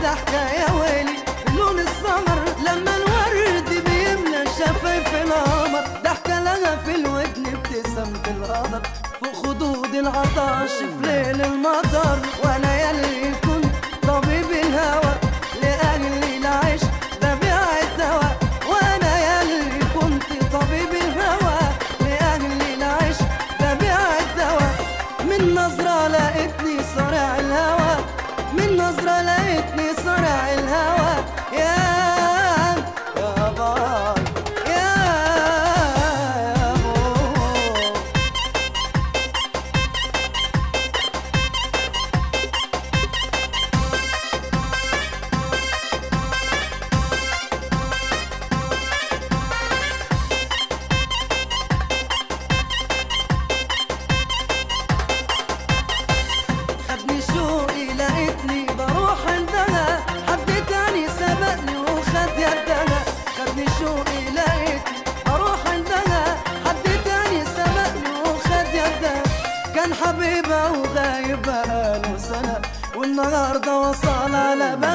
حكاية ويلي لون السمر لما الورد بيملى شفايف القمر، ضحكة لها في الودن ابتسامة القدر فوق خدود العطش في ليل المطر. وانا يلي كنت طبيب الهوى لأجل العشق ببيع الدواء، وانا يلي كنت طبيب الهوى لأجل العشق ببيع الدواء. من نظرة لقيتني صارع الهوى، من نظرة لقيتني صارع الهوى. يا باي يا بو. خدني شوقي لقيتني بروح عندها، حد تاني سبقني وخد يدها. خدني شوقي لقيتني بروح عندها، حد تاني سبقني وخد يدها. كان حبيبها وغايب بقاله سنة والنهارده وصل على بالي